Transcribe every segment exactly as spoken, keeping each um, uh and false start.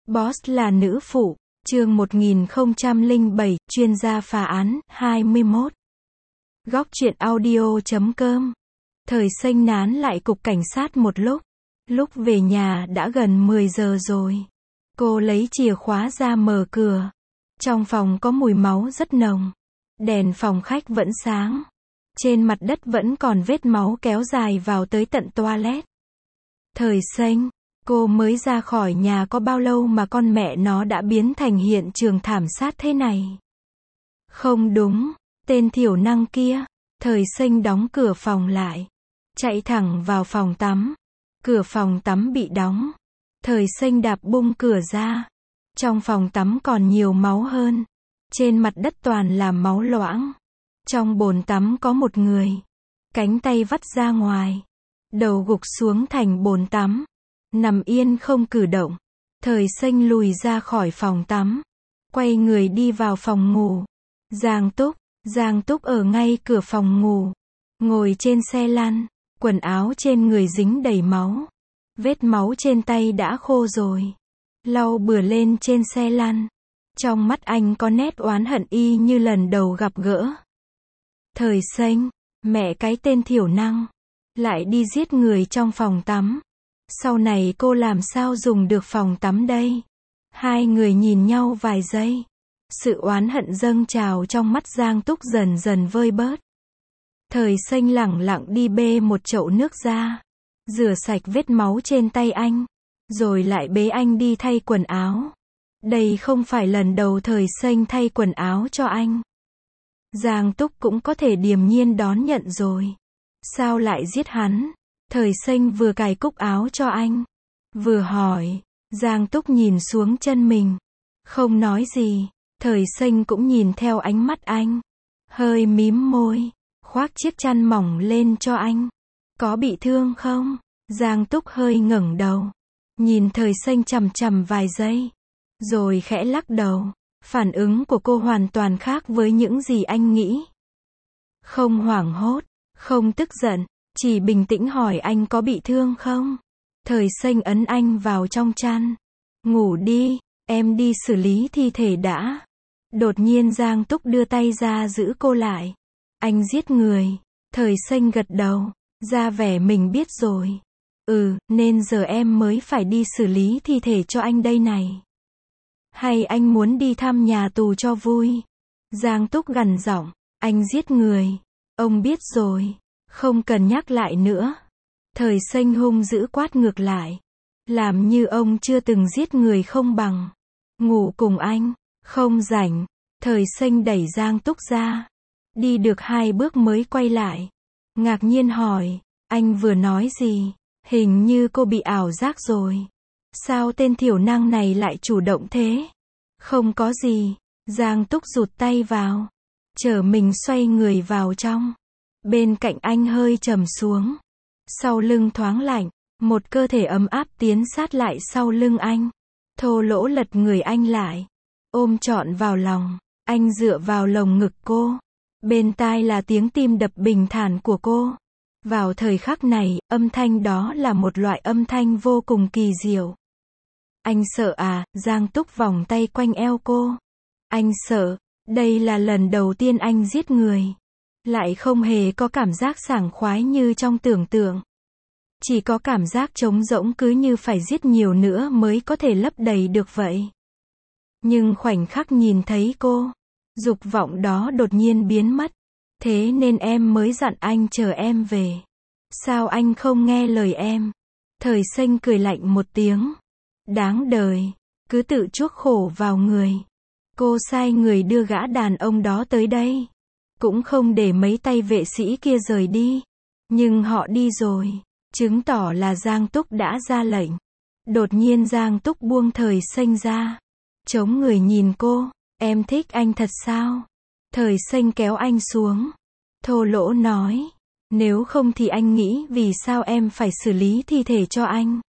Boss là nữ phụ, chương một nghìn không trăm lẻ bảy, chuyên gia phá án, hai mươi mốt. Góc truyện audio chấm com. Thời xanh nán lại cục cảnh sát một lúc. Lúc về nhà đã gần mười giờ rồi. Cô lấy chìa khóa ra mở cửa. Trong phòng có mùi máu rất nồng. Đèn phòng khách vẫn sáng. Trên mặt đất vẫn còn vết máu kéo dài vào tới tận toilet. Thời xanh, cô mới ra khỏi nhà có bao lâu mà con mẹ nó đã biến thành hiện trường thảm sát thế này? Không đúng, tên thiểu năng kia. Thời xanh đóng cửa phòng lại. Chạy thẳng vào phòng tắm. Cửa phòng tắm bị đóng. Thời xanh đạp bung cửa ra. Trong phòng tắm còn nhiều máu hơn. Trên mặt đất toàn là máu loãng. Trong bồn tắm có một người. Cánh tay vắt ra ngoài. Đầu gục xuống thành bồn tắm. Nằm yên không cử động. Thời xanh lùi ra khỏi phòng tắm. Quay người đi vào phòng ngủ. Giang Túc. Giang Túc ở ngay cửa phòng ngủ. Ngồi trên xe lăn. Quần áo trên người dính đầy máu. Vết máu trên tay đã khô rồi. Lau bừa lên trên xe lăn. Trong mắt anh có nét oán hận y như lần đầu gặp gỡ. Thời xanh. Mẹ cái tên thiểu năng. Lại đi giết người trong phòng tắm. Sau này cô làm sao dùng được phòng tắm đây? Hai người nhìn nhau vài giây. Sự oán hận dâng trào trong mắt Giang Túc dần dần vơi bớt. Thời xanh lẳng lặng đi bê một chậu nước ra. Rửa sạch vết máu trên tay anh. Rồi lại bế anh đi thay quần áo. Đây không phải lần đầu thời xanh thay quần áo cho anh. Giang Túc cũng có thể điềm nhiên đón nhận rồi. Sao lại giết hắn? Thời xanh vừa cài cúc áo cho anh. Vừa hỏi. Giang Túc nhìn xuống chân mình. Không nói gì. Thời xanh cũng nhìn theo ánh mắt anh. Hơi mím môi. Khoác chiếc chăn mỏng lên cho anh. Có bị thương không? Giang Túc hơi ngẩng đầu. Nhìn thời xanh chằm chằm vài giây. Rồi khẽ lắc đầu. Phản ứng của cô hoàn toàn khác với những gì anh nghĩ. Không hoảng hốt. Không tức giận. Chỉ bình tĩnh hỏi anh có bị thương không? Thời xanh ấn anh vào trong chăn. Ngủ đi, em đi xử lý thi thể đã. Đột nhiên Giang Túc đưa tay ra giữ cô lại. Anh giết người. Thời xanh gật đầu. Ra vẻ mình biết rồi. Ừ, nên giờ em mới phải đi xử lý thi thể cho anh đây này. Hay anh muốn đi thăm nhà tù cho vui? Giang Túc gằn giọng. Anh giết người. Ông biết rồi. Không cần nhắc lại nữa. Thời xanh hung dữ quát ngược lại. Làm như ông chưa từng giết người không bằng. Ngủ cùng anh. Không rảnh. Thời xanh đẩy Giang Túc ra. Đi được hai bước mới quay lại. Ngạc nhiên hỏi. Anh vừa nói gì? Hình như cô bị ảo giác rồi. Sao tên thiểu năng này lại chủ động thế? Không có gì. Giang Túc rụt tay vào. Chở mình xoay người vào trong. Bên cạnh anh hơi trầm xuống. Sau lưng thoáng lạnh. Một cơ thể ấm áp tiến sát lại sau lưng anh. Thô lỗ lật người anh lại. Ôm trọn vào lòng. Anh dựa vào lồng ngực cô. Bên tai là tiếng tim đập bình thản của cô. Vào thời khắc này, âm thanh đó là một loại âm thanh vô cùng kỳ diệu. Anh sợ à? Giang Túc vòng tay quanh eo cô. Anh sợ. Đây là lần đầu tiên anh giết người. Lại không hề có cảm giác sảng khoái như trong tưởng tượng. Chỉ có cảm giác trống rỗng cứ như phải giết nhiều nữa mới có thể lấp đầy được vậy. Nhưng khoảnh khắc nhìn thấy cô, dục vọng đó đột nhiên biến mất. Thế nên em mới dặn anh chờ em về. Sao anh không nghe lời em? Thời xanh cười lạnh một tiếng. Đáng đời. Cứ tự chuốc khổ vào người. Cô sai người đưa gã đàn ông đó tới đây. Cũng không để mấy tay vệ sĩ kia rời đi. Nhưng họ đi rồi. Chứng tỏ là Giang Túc đã ra lệnh. Đột nhiên Giang Túc buông thời xanh ra. Chống người nhìn cô. Em thích anh thật sao? Thời xanh kéo anh xuống. Thô lỗ nói. Nếu không thì anh nghĩ vì sao em phải xử lý thi thể cho anh?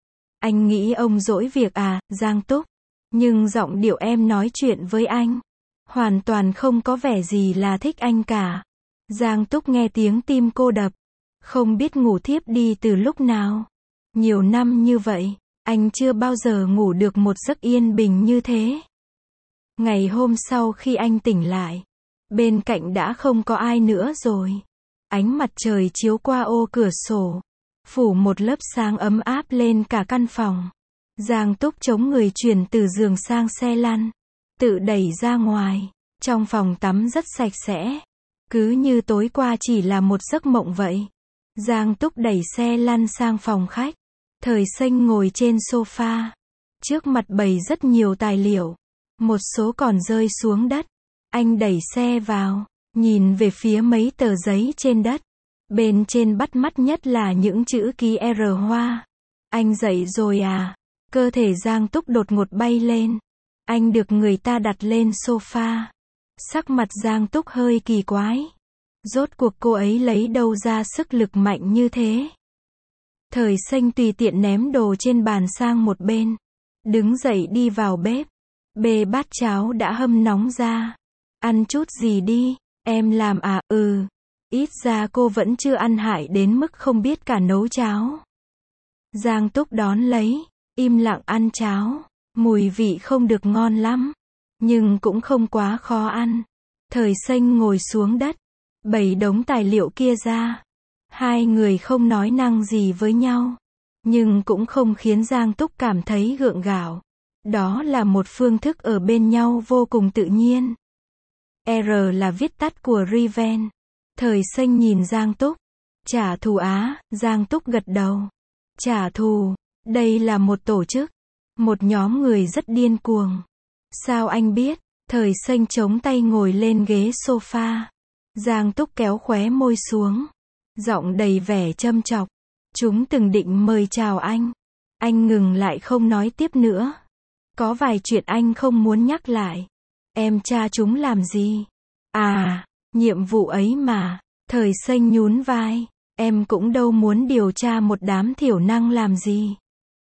Anh nghĩ ông dỗi việc à, Giang Túc? Nhưng giọng điệu em nói chuyện với anh. Hoàn toàn không có vẻ gì là thích anh cả. Giang Túc nghe tiếng tim cô đập. Không biết ngủ thiếp đi từ lúc nào. Nhiều năm như vậy. Anh chưa bao giờ ngủ được một giấc yên bình như thế. Ngày hôm sau khi anh tỉnh lại, bên cạnh đã không có ai nữa rồi. Ánh mặt trời chiếu qua ô cửa sổ, phủ một lớp sáng ấm áp lên cả căn phòng. Giang Túc chống người chuyển từ giường sang xe lăn, tự đẩy ra ngoài. Trong phòng tắm rất sạch sẽ, cứ như tối qua chỉ là một giấc mộng vậy. Giang Túc đẩy xe lăn sang phòng khách. Thời Xanh ngồi trên sofa. Trước mặt bày rất nhiều tài liệu, một số còn rơi xuống đất. Anh đẩy xe vào, nhìn về phía mấy tờ giấy trên đất. Bên trên bắt mắt nhất là những chữ ký R hoa. Anh dậy rồi à? Cơ thể Giang Túc đột ngột bay lên. Anh được người ta đặt lên sofa. Sắc mặt Giang Túc hơi kỳ quái. Rốt cuộc cô ấy lấy đâu ra sức lực mạnh như thế? Thời Xanh tùy tiện ném đồ trên bàn sang một bên. Đứng dậy đi vào bếp. Bê bát cháo đã hâm nóng ra. Ăn chút gì đi, em làm à? Ừ. Ít ra cô vẫn chưa ăn hại đến mức không biết cả nấu cháo. Giang Túc đón lấy, im lặng ăn cháo. Mùi vị không được ngon lắm, nhưng cũng không quá khó ăn. Thời Xanh ngồi xuống đất, bày đống tài liệu kia ra. Hai người không nói năng gì với nhau, nhưng cũng không khiến Giang Túc cảm thấy gượng gạo. Đó là một phương thức ở bên nhau vô cùng tự nhiên. R là viết tắt của Revenge. Thời Xanh nhìn Giang Túc. Trả thù á? Giang Túc gật đầu. Trả thù, đây là một tổ chức, một nhóm người rất điên cuồng. Sao anh biết? Thời Xanh chống tay ngồi lên ghế sofa. Giang Túc kéo khóe môi xuống, giọng đầy vẻ châm chọc. Chúng từng định mời chào anh. Anh ngừng lại không nói tiếp nữa. Có vài chuyện anh không muốn nhắc lại. Em tra chúng làm gì? À, nhiệm vụ ấy mà. Thời Xanh nhún vai. Em cũng đâu muốn điều tra một đám thiểu năng làm gì.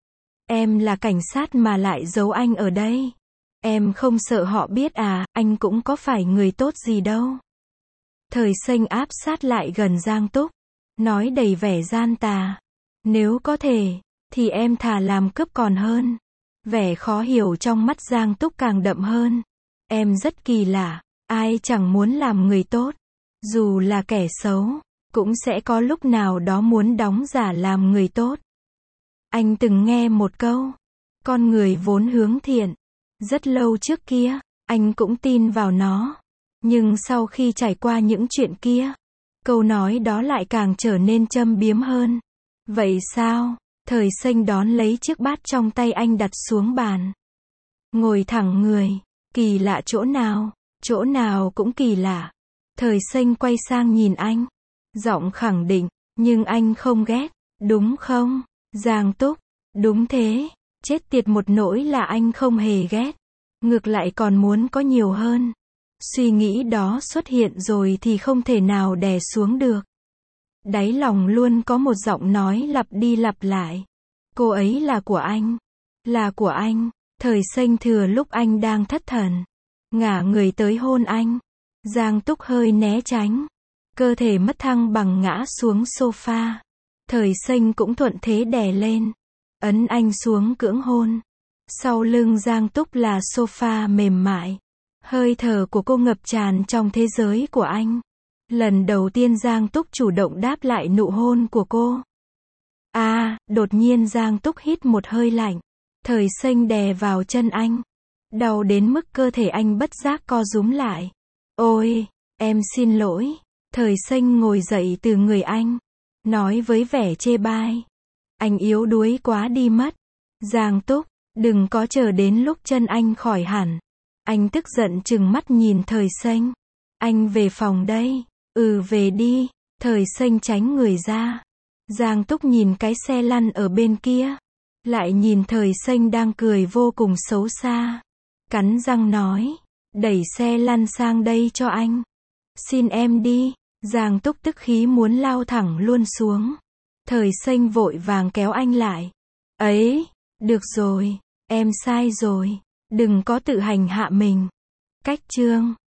Em là cảnh sát mà lại giấu anh ở đây. Em không sợ họ biết à? Anh cũng có phải người tốt gì đâu. Thời Xanh áp sát lại gần Giang Túc, nói đầy vẻ gian tà. Nếu có thể, thì em thà làm cướp còn hơn. Vẻ khó hiểu trong mắt Giang Túc càng đậm hơn. Em rất kỳ lạ, ai chẳng muốn làm người tốt. Dù là kẻ xấu, cũng sẽ có lúc nào đó muốn đóng giả làm người tốt. Anh từng nghe một câu, con người vốn hướng thiện. Rất lâu trước kia, anh cũng tin vào nó. Nhưng sau khi trải qua những chuyện kia, câu nói đó lại càng trở nên châm biếm hơn. Vậy sao? Thời Xanh đón lấy chiếc bát trong tay anh đặt xuống bàn. Ngồi thẳng người. Kỳ lạ chỗ nào? Chỗ nào cũng kỳ lạ. Thời Xanh quay sang nhìn anh, giọng khẳng định. Nhưng anh không ghét, đúng không? Giang Túc. Đúng thế. Chết tiệt một nỗi là anh không hề ghét. Ngược lại còn muốn có nhiều hơn. Suy nghĩ đó xuất hiện rồi thì không thể nào đè xuống được. Đáy lòng luôn có một giọng nói lặp đi lặp lại. Cô ấy là của anh. Là của anh. Thời Xanh thừa lúc anh đang thất thần, ngả người tới hôn anh. Giang Túc hơi né tránh. Cơ thể mất thăng bằng ngã xuống sofa. Thời Xanh cũng thuận thế đè lên, ấn anh xuống cưỡng hôn. Sau lưng Giang Túc là sofa mềm mại. Hơi thở của cô ngập tràn trong thế giới của anh. Lần đầu tiên Giang Túc chủ động đáp lại nụ hôn của cô. À, đột nhiên Giang Túc hít một hơi lạnh. Thời Xanh đè vào chân anh. Đau đến mức cơ thể anh bất giác co rúm lại. Ôi, em xin lỗi. Thời Xanh ngồi dậy từ người anh, nói với vẻ chê bai. Anh yếu đuối quá đi mất. Giang Túc, đừng có chờ đến lúc chân anh khỏi hẳn. Anh tức giận trừng mắt nhìn Thời Xanh. Anh về phòng đây. Ừ, về đi. Thời Xanh tránh người ra. Giang Túc nhìn cái xe lăn ở bên kia, lại nhìn Thời Xanh đang cười vô cùng xấu xa. Cắn răng nói, đẩy xe lăn sang đây cho anh. Xin em đi. Giang Túc tức khí muốn lao thẳng luôn xuống. Thời Xanh vội vàng kéo anh lại. Ấy, được rồi, em sai rồi. Đừng có tự hành hạ mình. Cách chương